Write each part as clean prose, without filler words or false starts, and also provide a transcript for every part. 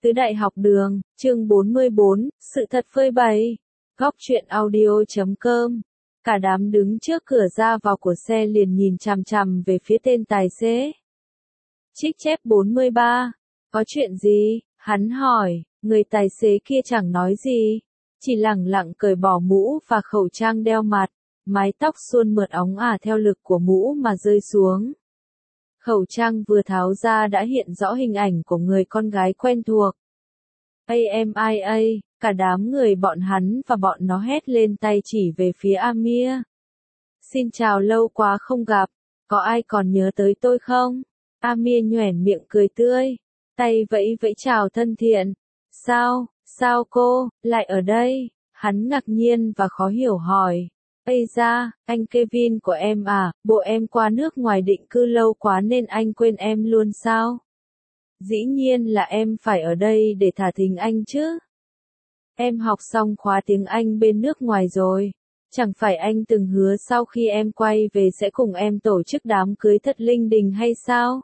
Tứ Đại Học Đường, chương 44, sự thật phơi bày. Góc truyện audio.com. Cả đám đứng trước cửa ra vào của xe liền nhìn chằm chằm về phía tên tài xế. Trích chép 43. Có chuyện gì? Hắn hỏi, người tài xế kia chẳng nói gì. Chỉ lẳng lặng cởi bỏ mũ và khẩu trang đeo mặt. Mái tóc suôn mượt óng ả theo lực của mũ mà rơi xuống. Khẩu trang vừa tháo ra đã hiện rõ hình ảnh của người con gái quen thuộc. AMIA, cả đám người bọn hắn và bọn nó hét lên tay chỉ về phía Amir. Xin chào, lâu quá không gặp, có ai còn nhớ tới tôi không? Amir nhoẻn miệng cười tươi, tay vẫy vẫy chào thân thiện. Sao cô, lại ở đây? Hắn ngạc nhiên và khó hiểu hỏi. Ây da, anh Kevin của em à, bộ em qua nước ngoài định cư lâu quá nên anh quên em luôn sao? Dĩ nhiên là em phải ở đây để thả thính anh chứ. Em học xong khóa tiếng Anh bên nước ngoài rồi. Chẳng phải anh từng hứa sau khi em quay về sẽ cùng em tổ chức đám cưới thật linh đình hay sao?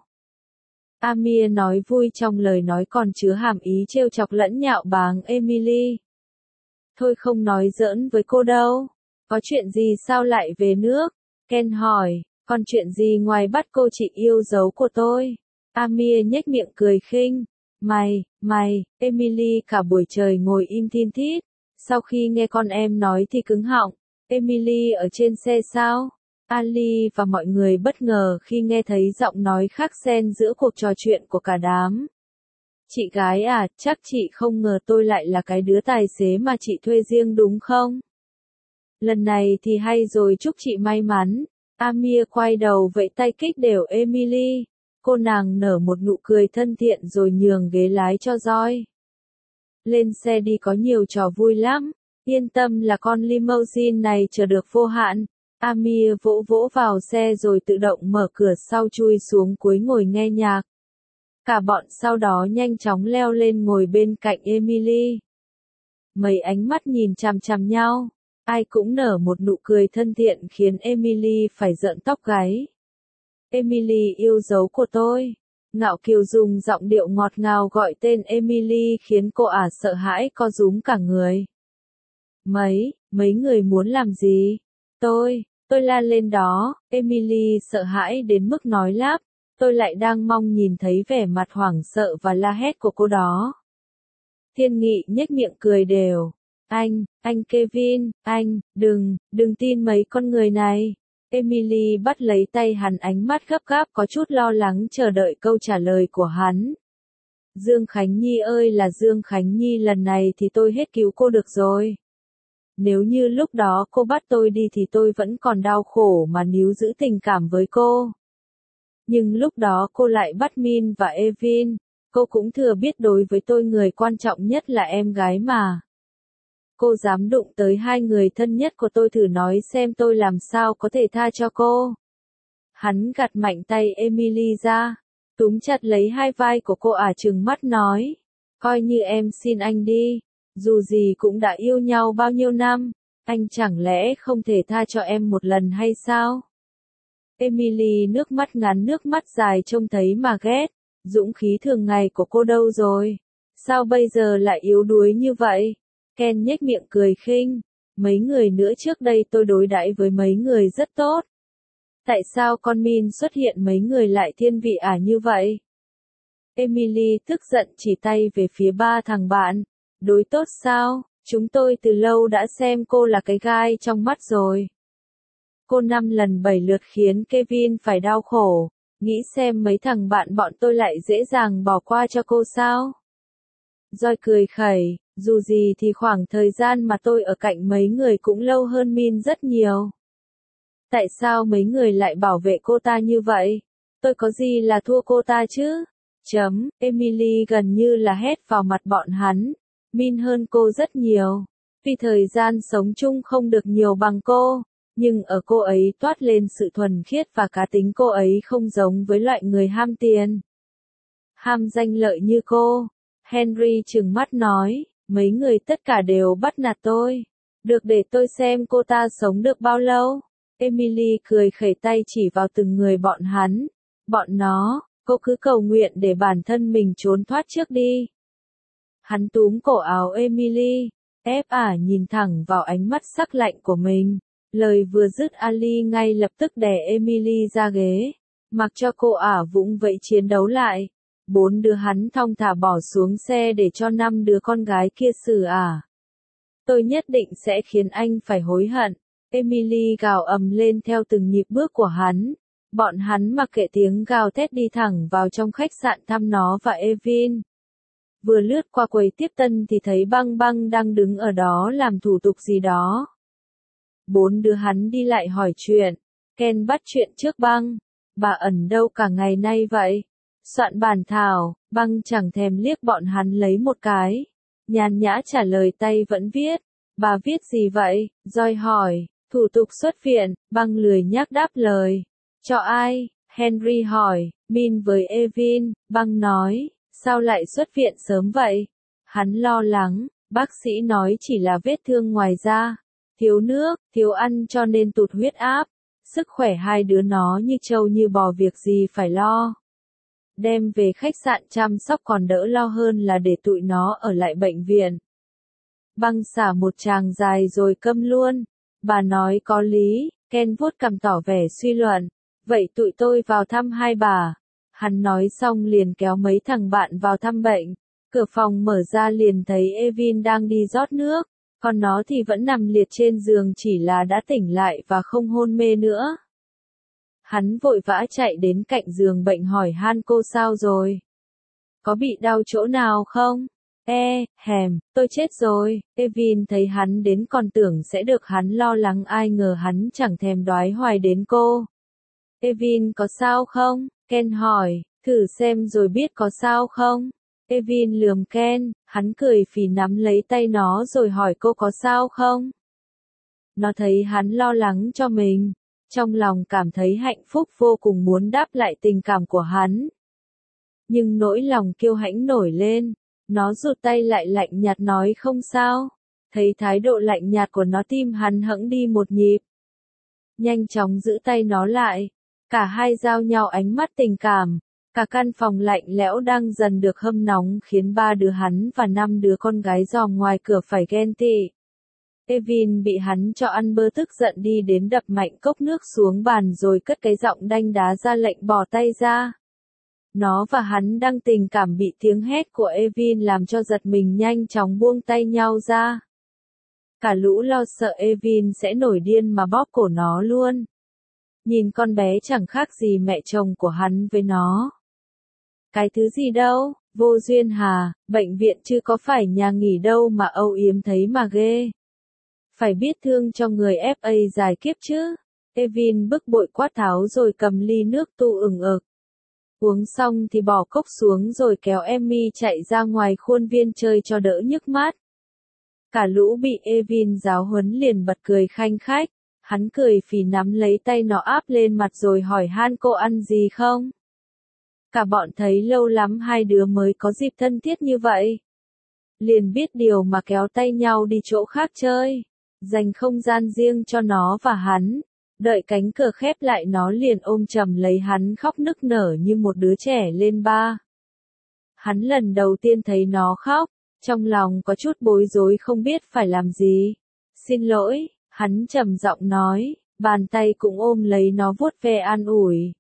Amir nói vui trong lời nói còn chứa hàm ý trêu chọc lẫn nhạo báng Emily. Thôi không nói giỡn với cô đâu. Có chuyện gì sao lại về nước? Ken hỏi, còn chuyện gì ngoài bắt cô chị yêu dấu của tôi? Amir nhếch miệng cười khinh. Mày, Emily cả buổi trời ngồi im thin thít. Sau khi nghe con em nói thì cứng họng. Emily ở trên xe sao? Ali và mọi người bất ngờ khi nghe thấy giọng nói khác xen giữa cuộc trò chuyện của cả đám. Chị gái à, chắc chị không ngờ tôi lại là cái đứa tài xế mà chị thuê riêng đúng không? Lần này thì hay rồi, chúc chị may mắn. Amir quay đầu vẫy tay kích đều Emily. Cô nàng nở một nụ cười thân thiện rồi nhường ghế lái cho Joy. Lên xe đi, có nhiều trò vui lắm. Yên tâm là con limousine này chờ được vô hạn. Amir vỗ vỗ vào xe rồi tự động mở cửa sau chui xuống cuối ngồi nghe nhạc. Cả bọn sau đó nhanh chóng leo lên ngồi bên cạnh Emily. Mấy ánh mắt nhìn chằm chằm nhau. Ai cũng nở một nụ cười thân thiện khiến Emily phải rợn tóc gáy. Emily yêu dấu của tôi. Ngạo Kiều dùng giọng điệu ngọt ngào gọi tên Emily khiến cô ả sợ hãi co rúm cả người. Mấy người muốn làm gì? Tôi la lên đó. Emily sợ hãi đến mức nói lắp. Tôi lại đang mong nhìn thấy vẻ mặt hoảng sợ và la hét của cô đó. Thiên Nghị nhếch miệng cười đều. Anh Kevin, đừng tin mấy con người này. Emily bắt lấy tay hắn, ánh mắt gấp gáp có chút lo lắng chờ đợi câu trả lời của hắn. Dương Khánh Nhi ơi là Dương Khánh Nhi, lần này thì tôi hết cứu cô được rồi. Nếu như lúc đó cô bắt tôi đi thì tôi vẫn còn đau khổ mà níu giữ tình cảm với cô. Nhưng lúc đó cô lại bắt Min và Evin. Cô cũng thừa biết đối với tôi người quan trọng nhất là em gái mà. Cô dám đụng tới hai người thân nhất của tôi, thử nói xem tôi làm sao có thể tha cho cô. Hắn gạt mạnh tay Emily ra, túm chặt lấy hai vai của cô trừng mắt nói. Coi như em xin anh đi, dù gì cũng đã yêu nhau bao nhiêu năm, anh chẳng lẽ không thể tha cho em một lần hay sao? Emily nước mắt ngắn nước mắt dài trông thấy mà ghét, dũng khí thường ngày của cô đâu rồi? Sao bây giờ lại yếu đuối như vậy? Ken nhếch miệng cười khinh. Mấy người nữa trước đây tôi đối đãi với mấy người rất tốt. Tại sao con Min xuất hiện mấy người lại thiên vị như vậy? Emily tức giận chỉ tay về phía ba thằng bạn. Đối tốt sao? Chúng tôi từ lâu đã xem cô là cái gai trong mắt rồi. Cô 5 lần 7 lượt khiến Kevin phải đau khổ. Nghĩ xem mấy thằng bạn bọn tôi lại dễ dàng bỏ qua cho cô sao? Joy cười khẩy. Dù gì thì khoảng thời gian mà tôi ở cạnh mấy người cũng lâu hơn Min rất nhiều. Tại sao mấy người lại bảo vệ cô ta như vậy? Tôi có gì là thua cô ta chứ? Emily gần như là hét vào mặt bọn hắn. Min hơn cô rất nhiều. Vì thời gian sống chung không được nhiều bằng cô, nhưng ở cô ấy toát lên sự thuần khiết và cá tính, cô ấy không giống với loại người ham tiền, ham danh lợi như cô. Henry trừng mắt nói. Mấy người tất cả đều bắt nạt tôi. Được, để tôi xem cô ta sống được bao lâu. Emily cười khẩy tay chỉ vào từng người bọn hắn. Bọn nó, cô cứ cầu nguyện để bản thân mình trốn thoát trước đi. Hắn túm cổ áo Emily, ép ả nhìn thẳng vào ánh mắt sắc lạnh của mình. Lời vừa dứt Ali ngay lập tức đè Emily ra ghế, mặc cho cô ả vũng vẫy chiến đấu lại. 4 đứa hắn thong thả bỏ xuống xe để cho 5 đứa con gái kia xử ả. Tôi nhất định sẽ khiến anh phải hối hận. Emily gào ầm lên theo từng nhịp bước của hắn. Bọn hắn mặc kệ tiếng gào thét đi thẳng vào trong khách sạn thăm nó và Evin. Vừa lướt qua quầy tiếp tân thì thấy Băng Băng đang đứng ở đó làm thủ tục gì đó. 4 đứa hắn đi lại hỏi chuyện. Ken bắt chuyện trước Băng. Bà ẩn đâu cả ngày nay vậy? Soạn bản thảo, Băng chẳng thèm liếc bọn hắn lấy một cái. Nhàn nhã trả lời tay vẫn viết. Bà viết gì vậy? Joy hỏi. Thủ tục xuất viện, Băng lười nhác đáp lời. Cho ai? Henry hỏi. Min với Evin, Băng nói. Sao lại xuất viện sớm vậy? Hắn lo lắng, bác sĩ nói chỉ là vết thương ngoài da. Thiếu nước, thiếu ăn cho nên tụt huyết áp. Sức khỏe hai đứa nó như trâu như bò, việc gì phải lo. Đem về khách sạn chăm sóc còn đỡ lo hơn là để tụi nó ở lại bệnh viện. Băng xả một tràng dài rồi câm luôn. Bà nói có lý, Ken vuốt cằm tỏ vẻ suy luận. Vậy tụi tôi vào thăm hai bà. Hắn nói xong liền kéo mấy thằng bạn vào thăm bệnh. Cửa phòng mở ra liền thấy Evin đang đi rót nước. Còn nó thì vẫn nằm liệt trên giường, chỉ là đã tỉnh lại và không hôn mê nữa. Hắn vội vã chạy đến cạnh giường bệnh hỏi han cô sao rồi. Có bị đau chỗ nào không? Tôi chết rồi. Evin thấy hắn đến còn tưởng sẽ được hắn lo lắng, ai ngờ hắn chẳng thèm đoái hoài đến cô. Evin có sao không? Ken hỏi, thử xem rồi biết có sao không? Evin lườm Ken, hắn cười phì nắm lấy tay nó rồi hỏi cô có sao không? Nó thấy hắn lo lắng cho mình, trong lòng cảm thấy hạnh phúc vô cùng, muốn đáp lại tình cảm của hắn. Nhưng nỗi lòng kiêu hãnh nổi lên, nó rụt tay lại lạnh nhạt nói không sao. Thấy thái độ lạnh nhạt của nó, tim hắn hẫng đi một nhịp. Nhanh chóng giữ tay nó lại, cả hai giao nhau ánh mắt tình cảm. Cả căn phòng lạnh lẽo đang dần được hâm nóng khiến 3 đứa hắn và 5 đứa con gái dòm ngoài cửa phải ghen tị. Evin bị hắn cho ăn bơ tức giận đi đến đập mạnh cốc nước xuống bàn rồi cất cái giọng đanh đá ra lệnh bỏ tay ra. Nó và hắn đang tình cảm bị tiếng hét của Evin làm cho giật mình, nhanh chóng buông tay nhau ra. Cả lũ lo sợ Evin sẽ nổi điên mà bóp cổ nó luôn. Nhìn con bé chẳng khác gì mẹ chồng của hắn với nó. Cái thứ gì đâu, vô duyên hà, bệnh viện chứ có phải nhà nghỉ đâu mà âu yếm thấy mà ghê. Phải biết thương cho người FA dài kiếp chứ. Evin bức bội quát tháo rồi cầm ly nước tu ửng ực. Uống xong thì bỏ cốc xuống rồi kéo Emmy chạy ra ngoài khuôn viên chơi cho đỡ nhức mắt. Cả lũ bị Evin giáo huấn liền bật cười khanh khách. Hắn cười phì nắm lấy tay nó áp lên mặt rồi hỏi han cô ăn gì không? Cả bọn thấy lâu lắm hai đứa mới có dịp thân thiết như vậy. Liền biết điều mà kéo tay nhau đi chỗ khác chơi. Dành không gian riêng cho nó và hắn. Đợi cánh cửa khép lại nó liền ôm chầm lấy hắn khóc nức nở như một đứa trẻ lên ba. Hắn lần đầu tiên thấy nó khóc, trong lòng có chút bối rối không biết phải làm gì. Xin lỗi, hắn trầm giọng nói, bàn tay cũng ôm lấy nó vuốt ve an ủi.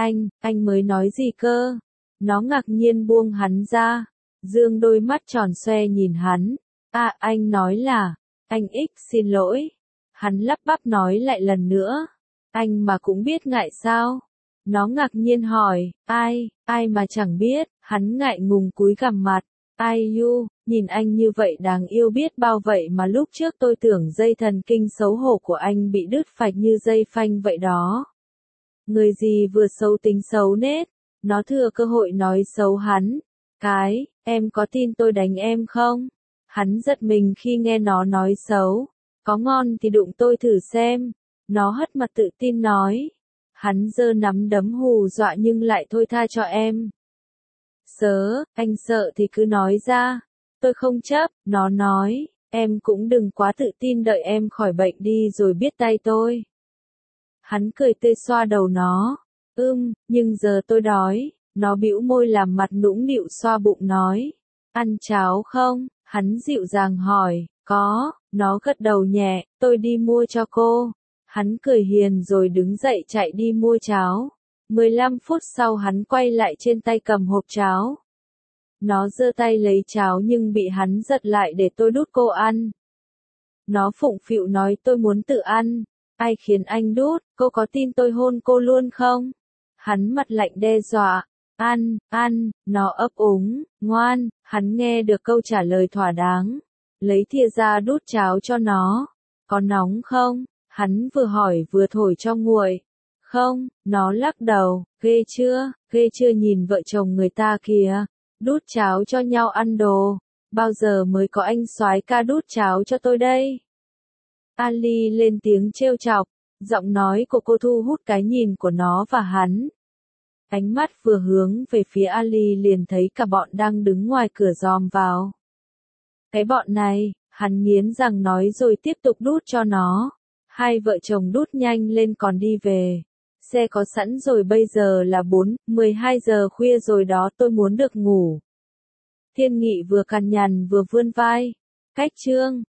Anh mới nói gì cơ? Nó ngạc nhiên buông hắn ra, dương đôi mắt tròn xoe nhìn hắn. Anh nói là, anh xin lỗi. Hắn lắp bắp nói lại lần nữa. Anh mà cũng biết ngại sao? Nó ngạc nhiên hỏi, ai mà chẳng biết, hắn ngại ngùng cúi gằm mặt. Nhìn anh như vậy đáng yêu biết bao vậy mà lúc trước tôi tưởng dây thần kinh xấu hổ của anh bị đứt phạch như dây phanh vậy đó. Người gì vừa xấu tính xấu nết, nó thừa cơ hội nói xấu hắn. Em có tin tôi đánh em không? Hắn giật mình khi nghe nó nói xấu. Có ngon thì đụng tôi thử xem. Nó hất mặt tự tin nói. Hắn giơ nắm đấm hù dọa nhưng lại thôi tha cho em. Anh sợ thì cứ nói ra. Tôi không chấp, nó nói. Em cũng đừng quá tự tin, đợi em khỏi bệnh đi rồi biết tay tôi. Hắn cười tươi xoa đầu nó. Nhưng giờ tôi đói. Nó bĩu môi làm mặt nũng nịu xoa bụng nói. Ăn cháo không? Hắn dịu dàng hỏi, có, nó gật đầu nhẹ, tôi đi mua cho cô. Hắn cười hiền rồi đứng dậy chạy đi mua cháo. 15 phút sau hắn quay lại trên tay cầm hộp cháo. Nó giơ tay lấy cháo nhưng bị hắn giật lại để tôi đút cô ăn. Nó phụng phịu nói tôi muốn tự ăn. Ai khiến anh đút, cô có tin tôi hôn cô luôn không? Hắn mặt lạnh đe dọa. Ăn, nó ấp úng, ngoan, hắn nghe được câu trả lời thỏa đáng. Lấy thìa ra đút cháo cho nó. Có nóng không? Hắn vừa hỏi vừa thổi cho nguội. Không, nó lắc đầu, ghê chưa nhìn vợ chồng người ta kìa. Đút cháo cho nhau ăn đồ. Bao giờ mới có anh soái ca đút cháo cho tôi đây? Ali lên tiếng trêu chọc. Giọng nói của cô thu hút cái nhìn của nó và hắn. Ánh mắt vừa hướng về phía Ali liền thấy cả bọn đang đứng ngoài cửa dòm vào. Cái bọn này, hắn nghiến răng nói rồi tiếp tục đút cho nó. Hai vợ chồng đút nhanh lên còn đi về. Xe có sẵn rồi, bây giờ là 12 giờ khuya rồi đó, tôi muốn được ngủ. Thiên Nghị vừa cằn nhằn vừa vươn vai. Cách chương